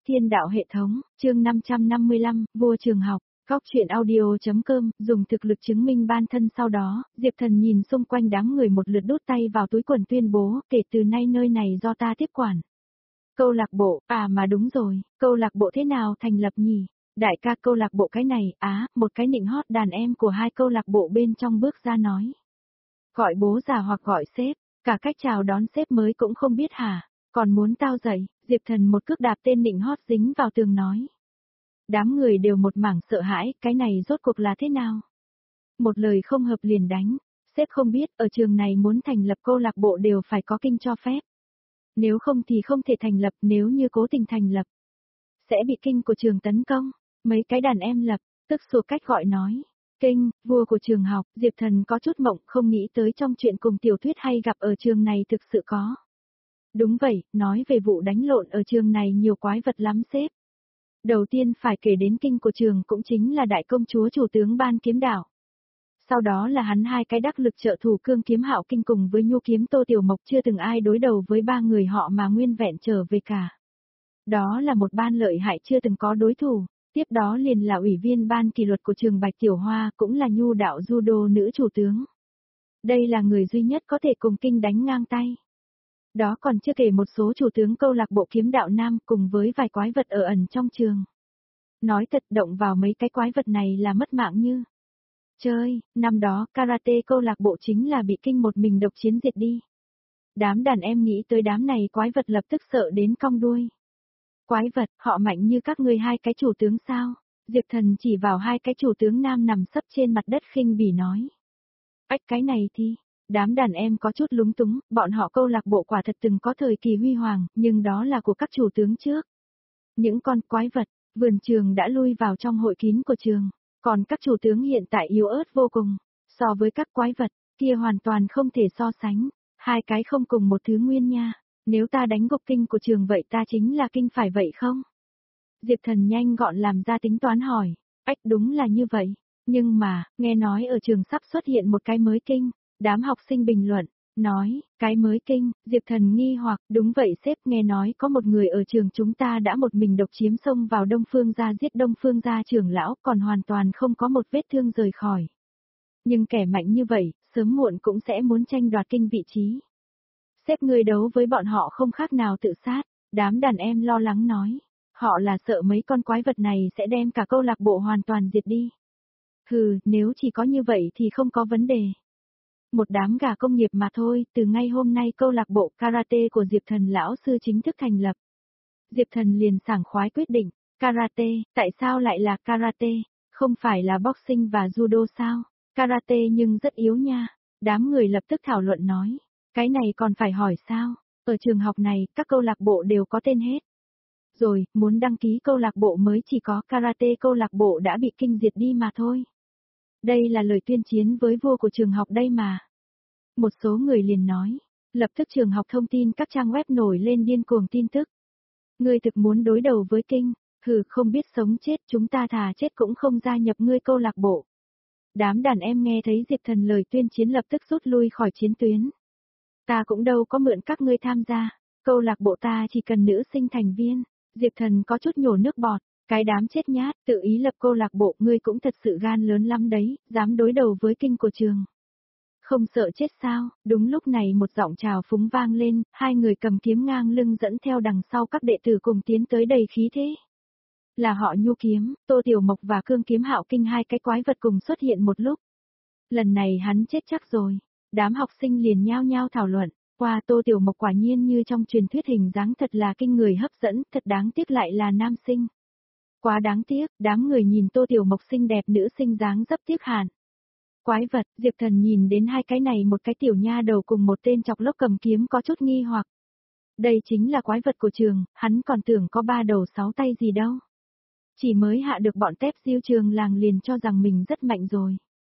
Thiên đạo hệ thống, chương 555, vua trường học, góc truyện audio.com, dùng thực lực chứng minh bản thân. Sau đó, Diệp Thần nhìn xung quanh đám người một lượt, đút tay vào túi quần tuyên bố, kể từ nay nơi này do ta tiếp quản. Câu lạc bộ, mà đúng rồi, câu lạc bộ thế nào thành lập nhỉ? Đại ca, câu lạc bộ cái này, một cái nịnh hót đàn em của hai câu lạc bộ bên trong bước ra nói. Gọi bố già hoặc gọi sếp, cả cách chào đón sếp mới cũng không biết hả? Còn muốn tao dậy, Diệp Thần một cước đạp tên nịnh hót dính vào tường nói. Đám người đều một mảng sợ hãi, cái này rốt cuộc là thế nào? Một lời không hợp liền đánh, sếp không biết, ở trường này muốn thành lập câu lạc bộ đều phải có kinh cho phép. Nếu không thì không thể thành lập, nếu như cố tình thành lập, sẽ bị kinh của trường tấn công. Mấy cái đàn em lập, tức sủa cách gọi nói. Kinh, vua của trường học, Diệp Thần có chút mộng, không nghĩ tới trong chuyện cùng tiểu thuyết hay gặp ở trường này thực sự có. Đúng vậy, nói về vụ đánh lộn ở trường này nhiều quái vật lắm sếp. Đầu tiên phải kể đến kinh của trường cũng chính là đại công chúa chủ tướng Ban Kiếm Đạo. Sau đó là hắn hai cái đắc lực trợ thủ Cương Kiếm Hạo Kinh cùng với Nhu Kiếm Tô Tiểu Mộc, chưa từng ai đối đầu với ba người họ mà nguyên vẹn trở về cả. Đó là một ban lợi hại chưa từng có đối thủ. Tiếp đó liền là ủy viên ban kỷ luật của trường Bạch Tiểu Hoa, cũng là Nhu đạo judo nữ chủ tướng. Đây là người duy nhất có thể cùng kinh đánh ngang tay. Đó còn chưa kể một số chủ tướng câu lạc bộ kiếm đạo nam cùng với vài quái vật ở ẩn trong trường. Nói thật, động vào mấy cái quái vật này là mất mạng như chơi. Năm đó karate câu lạc bộ chính là bị kinh một mình độc chiến diệt đi. Đám đàn em nghĩ tới đám này quái vật lập tức sợ đến cong đuôi. Quái vật, họ mạnh như các ngươi hai cái chủ tướng sao? Diệp Thần chỉ vào hai cái chủ tướng nam nằm sấp trên mặt đất khinh bỉ nói. Cái này thì, đám đàn em có chút lúng túng, bọn họ câu lạc bộ quả thật từng có thời kỳ huy hoàng, nhưng đó là của các chủ tướng trước. Những con quái vật, vườn trường đã lui vào trong hội kín của trường, còn các chủ tướng hiện tại yếu ớt vô cùng, so với các quái vật, kia hoàn toàn không thể so sánh, hai cái không cùng một thứ nguyên nha. Nếu ta đánh gục kinh của trường vậy ta chính là kinh phải vậy không? Diệp Thần nhanh gọn làm ra tính toán hỏi. Đúng là như vậy. Nhưng mà, nghe nói ở trường sắp xuất hiện một cái mới kinh. Đám học sinh bình luận, nói, cái mới kinh. Diệp Thần nghi hoặc, đúng vậy sếp, nghe nói có một người ở trường chúng ta đã một mình độc chiếm xông vào Đông Phương gia giết Đông Phương gia trưởng lão, còn hoàn toàn không có một vết thương rời khỏi. Nhưng kẻ mạnh như vậy, sớm muộn cũng sẽ muốn tranh đoạt kinh vị trí. Sếp người đấu với bọn họ không khác nào tự sát, đám đàn em lo lắng nói. Họ là sợ mấy con quái vật này sẽ đem cả câu lạc bộ hoàn toàn diệt đi. Nếu chỉ có như vậy thì không có vấn đề. Một đám gà công nghiệp mà thôi, từ ngay hôm nay câu lạc bộ karate của Diệp Thần lão sư chính thức thành lập. Diệp Thần liền sảng khoái quyết định, karate, tại sao lại là karate, không phải là boxing và judo sao? Karate nhưng rất yếu nha, đám người lập tức thảo luận nói. Cái này còn phải hỏi sao, ở trường học này các câu lạc bộ đều có tên hết. Rồi, muốn đăng ký câu lạc bộ mới chỉ có karate câu lạc bộ đã bị kinh diệt đi mà thôi. Đây là lời tuyên chiến với vua của trường học đây mà. Một số người liền nói, lập tức trường học thông tin các trang web nổi lên điên cuồng tin tức. Ngươi thực muốn đối đầu với kinh, không biết sống chết, chúng ta thà chết cũng không gia nhập ngươi câu lạc bộ. Đám đàn em nghe thấy Diệp Thần lời tuyên chiến lập tức rút lui khỏi chiến tuyến. Ta cũng đâu có mượn các ngươi tham gia, câu lạc bộ ta chỉ cần nữ sinh thành viên. Diệp Thần có chút nhổ nước bọt, cái đám chết nhát, tự ý lập câu lạc bộ, ngươi cũng thật sự gan lớn lắm đấy, dám đối đầu với kinh của trường. Không sợ chết sao? Đúng lúc này một giọng chào phúng vang lên, hai người cầm kiếm ngang lưng dẫn theo đằng sau các đệ tử cùng tiến tới đầy khí thế. Là họ Nhu Kiếm, Tô Tiểu Mộc và Cương Kiếm Hạo Kinh, hai cái quái vật cùng xuất hiện một lúc. Lần này hắn chết chắc rồi. Đám học sinh liền nhao nhao thảo luận. Wow, Tô Tiểu Mộc quả nhiên như trong truyền thuyết, hình dáng thật là kinh người hấp dẫn, thật đáng tiếc lại là nam sinh. Quá đáng tiếc, đám người nhìn Tô Tiểu Mộc xinh đẹp nữ sinh dáng dấp tiếc hẳn. Quái vật, Diệp Thần nhìn đến hai cái này, một cái tiểu nha đầu cùng một tên chọc lốc cầm kiếm có chút nghi hoặc. Đây chính là quái vật của trường, hắn còn tưởng có 3 đầu 6 tay gì đâu. Chỉ mới hạ được bọn tép diêu trường làng liền cho rằng mình rất mạnh rồi.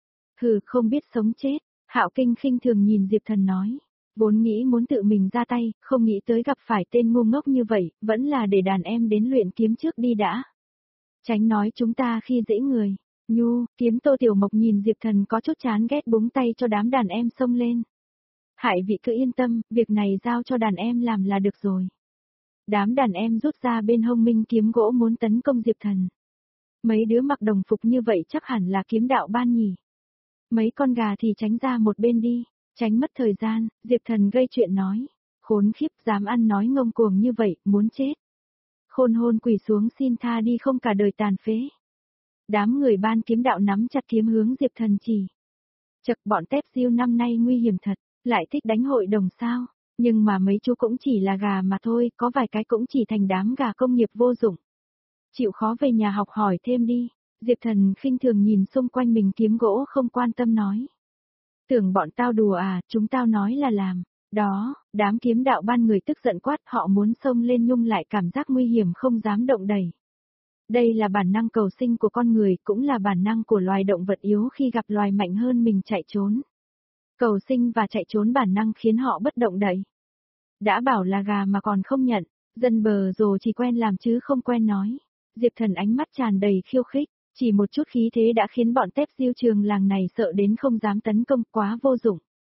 Không biết sống chết, Hạo Kinh khinh thường nhìn Diệp Thần nói. Vốn nghĩ muốn tự mình ra tay, không nghĩ tới gặp phải tên ngu ngốc như vậy, vẫn là để đàn em đến luyện kiếm trước đi đã. Tránh nói chúng ta khi dễ người. Nhu, Kiếm, Tô Tiểu Mộc nhìn Diệp Thần có chút chán ghét, búng tay cho đám đàn em xông lên. Hải vị cứ yên tâm, việc này giao cho đàn em làm là được rồi. Đám đàn em rút ra bên hông minh kiếm gỗ muốn tấn công Diệp Thần. Mấy đứa mặc đồng phục như vậy chắc hẳn là kiếm đạo ban nhỉ. Mấy con gà thì tránh ra một bên đi, tránh mất thời gian, Diệp Thần gây chuyện nói. Khốn khiếp, dám ăn nói ngông cuồng như vậy, muốn chết. Khôn hôn quỳ xuống xin tha đi, không cả đời tàn phế. Đám người ban kiếm đạo nắm chặt kiếm hướng Diệp Thần chỉ. Chật, bọn tép diêu năm nay nguy hiểm thật, lại thích đánh hội đồng sao, nhưng mà mấy chú cũng chỉ là gà mà thôi, có vài cái cũng chỉ thành đám gà công nghiệp vô dụng. Chịu khó về nhà học hỏi thêm đi. Diệp Thần khinh thường nhìn xung quanh mình kiếm gỗ không quan tâm nói. Tưởng bọn tao đùa à, chúng tao nói là làm. Đó, đám kiếm đạo ban người tức giận quát, họ muốn xông lên nhung lại cảm giác nguy hiểm không dám động đẩy. Đây là bản năng cầu sinh của con người, cũng là bản năng của loài động vật yếu khi gặp loài mạnh hơn mình chạy trốn. Cầu sinh và chạy trốn bản năng khiến họ bất động đậy. Đã bảo là gà mà còn không nhận, dân bờ rồ chỉ quen làm chứ không quen nói. Diệp Thần ánh mắt tràn đầy khiêu khích, chỉ một chút khí thế đã khiến bọn tép diêu trường làng này sợ đến không dám tấn công, quá vô dụng.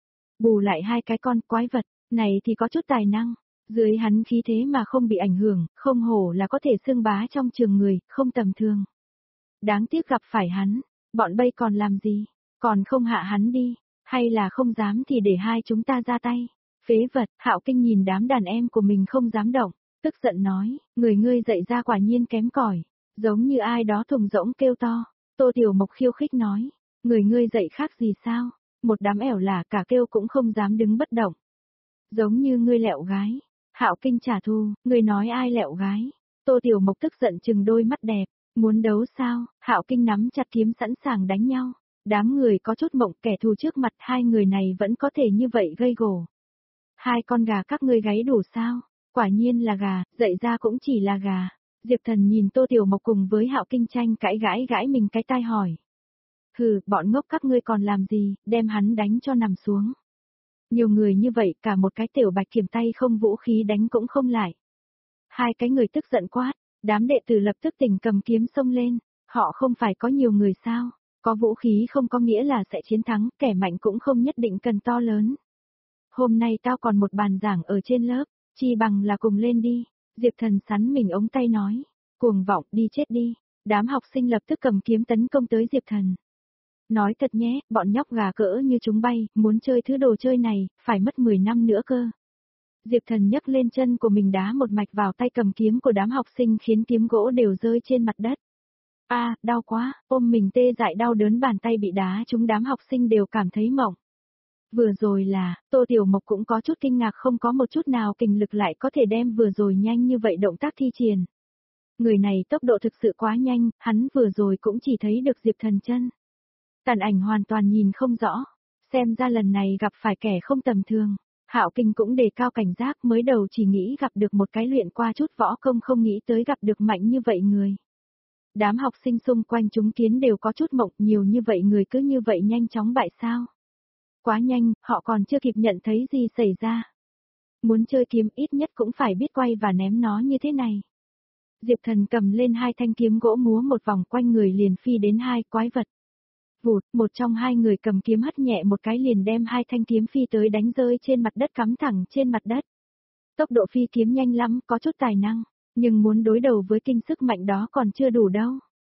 Bù lại hai cái con quái vật, này thì có chút tài năng, dưới hắn khí thế mà không bị ảnh hưởng, không hổ là có thể xưng bá trong trường người, không tầm thường. Đáng tiếc gặp phải hắn, bọn bây còn làm gì, còn không hạ hắn đi, hay là không dám thì để hai chúng ta ra tay. Phế vật, Hạo Kinh nhìn đám đàn em của mình không dám động, tức giận nói, người ngươi dạy ra quả nhiên kém cỏi, giống như ai đó thùng rỗng kêu to. Tô Tiểu Mộc khiêu khích nói, người ngươi dạy khác gì sao, một đám ẻo lả cả kêu cũng không dám đứng bất động. Giống như ngươi lẹo gái. Hạo Kinh trả thù, ngươi nói ai lẹo gái. Tô Tiểu Mộc tức giận chừng đôi mắt đẹp, muốn đấu sao, Hạo Kinh nắm chặt kiếm sẵn sàng đánh nhau. Đám người có chút mộng, kẻ thù trước mặt hai người này vẫn có thể như vậy gây gổ. Hai con gà các ngươi gáy đủ sao? Quả nhiên là gà, dạy ra cũng chỉ là gà. Diệp Thần nhìn Tô Tiểu Mộc cùng với Hạo Kinh tranh cãi gãi mình cái tai hỏi. Hừ, bọn ngốc các ngươi còn làm gì, đem hắn đánh cho nằm xuống. Nhiều người như vậy, cả một cái tiểu bạch kiểm tay không vũ khí đánh cũng không lại. Hai cái người tức giận quát, đám đệ tử lập tức tình cầm kiếm xông lên, họ không phải có nhiều người sao, có vũ khí không có nghĩa là sẽ chiến thắng, kẻ mạnh cũng không nhất định cần to lớn. Hôm nay tao còn một bàn giảng ở trên lớp, chi bằng là cùng lên đi. Diệp Thần sắn mình ống tay nói, cuồng vọng, đi chết đi. Đám học sinh lập tức cầm kiếm tấn công tới Diệp Thần. Nói thật nhé, bọn nhóc gà cỡ như chúng bay, muốn chơi thứ đồ chơi này, phải mất 10 năm nữa cơ. Diệp Thần nhấc lên chân của mình đá một mạch vào tay cầm kiếm của đám học sinh khiến kiếm gỗ đều rơi trên mặt đất. A, đau quá, ôm mình tê dại đau đớn, bàn tay bị đá chúng đám học sinh đều cảm thấy mộng. Vừa rồi là, Tô Tiểu Mộc cũng có chút kinh ngạc, không có một chút nào kình lực lại có thể đem vừa rồi nhanh như vậy động tác thi triển. Người này tốc độ thực sự quá nhanh, hắn vừa rồi cũng chỉ thấy được Diệp Thần chân. Tàn ảnh hoàn toàn nhìn không rõ, xem ra lần này gặp phải kẻ không tầm thường. Hạo Kinh cũng đề cao cảnh giác, mới đầu chỉ nghĩ gặp được một cái luyện qua chút võ công, không nghĩ tới gặp được mạnh như vậy người. Đám học sinh xung quanh chúng kiến đều có chút mộng, nhiều như vậy người cứ như vậy nhanh chóng bại sao. Quá nhanh, họ còn chưa kịp nhận thấy gì xảy ra. Muốn chơi kiếm ít nhất cũng phải biết quay và ném nó như thế này. Diệp Thần cầm lên hai thanh kiếm gỗ múa một vòng quanh người liền phi đến hai quái vật. Vụt, một trong hai người cầm kiếm hất nhẹ một cái liền đem hai thanh kiếm phi tới đánh rơi trên mặt đất, cắm thẳng trên mặt đất. Tốc độ phi kiếm nhanh lắm, có chút tài năng, nhưng muốn đối đầu với kinh sức mạnh đó còn chưa đủ đâu.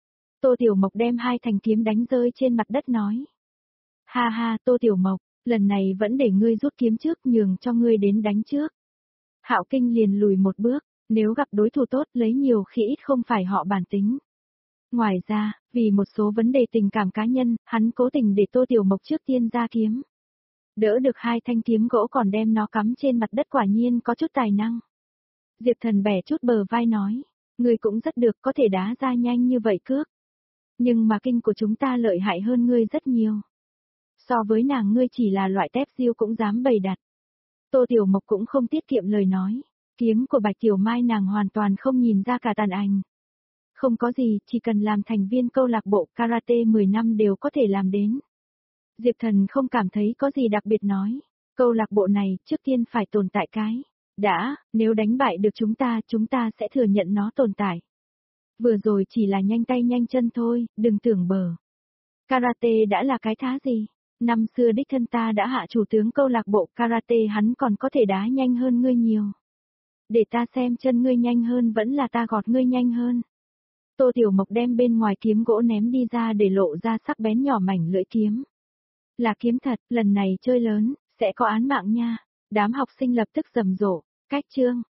Tô Tiểu Mộc đem hai thanh kiếm đánh rơi trên mặt đất nói. Ha ha, Tô Tiểu Mộc, lần này vẫn để ngươi rút kiếm trước, nhường cho ngươi đến đánh trước. Hạo Kinh liền lùi một bước, nếu gặp đối thủ tốt lấy nhiều khi ít không phải họ bản tính. Ngoài ra, vì một số vấn đề tình cảm cá nhân, hắn cố tình để Tô Tiểu Mộc trước tiên ra kiếm. Đỡ được hai thanh kiếm gỗ còn đem nó cắm trên mặt đất, quả nhiên có chút tài năng. Diệp Thần bẻ chút bờ vai nói, ngươi cũng rất được, có thể đá ra nhanh như vậy cước. Nhưng mà kinh của chúng ta lợi hại hơn ngươi rất nhiều. So với nàng ngươi chỉ là loại tép diêu cũng dám bày đặt. Tô Tiểu Mộc cũng không tiết kiệm lời nói, kiếm của Bạch Tiểu Mai nàng hoàn toàn không nhìn ra cả tàn ảnh. Không có gì, chỉ cần làm thành viên câu lạc bộ karate 10 năm đều có thể làm đến. Diệp Thần không cảm thấy có gì đặc biệt nói, câu lạc bộ này trước tiên phải tồn tại cái. Đã, nếu đánh bại được chúng ta sẽ thừa nhận nó tồn tại. Vừa rồi chỉ là nhanh tay nhanh chân thôi, đừng tưởng bờ. Karate đã là cái thá gì? Năm xưa đích thân ta đã hạ chủ tướng câu lạc bộ karate, hắn còn có thể đá nhanh hơn ngươi nhiều. Để ta xem chân ngươi nhanh hơn vẫn là ta gọt ngươi nhanh hơn. Tô Tiểu Mộc đem bên ngoài kiếm gỗ ném đi ra để lộ ra sắc bén nhỏ mảnh lưỡi kiếm. Là kiếm thật, lần này chơi lớn, sẽ có án mạng nha. Đám học sinh lập tức rầm rộ. Cách chương,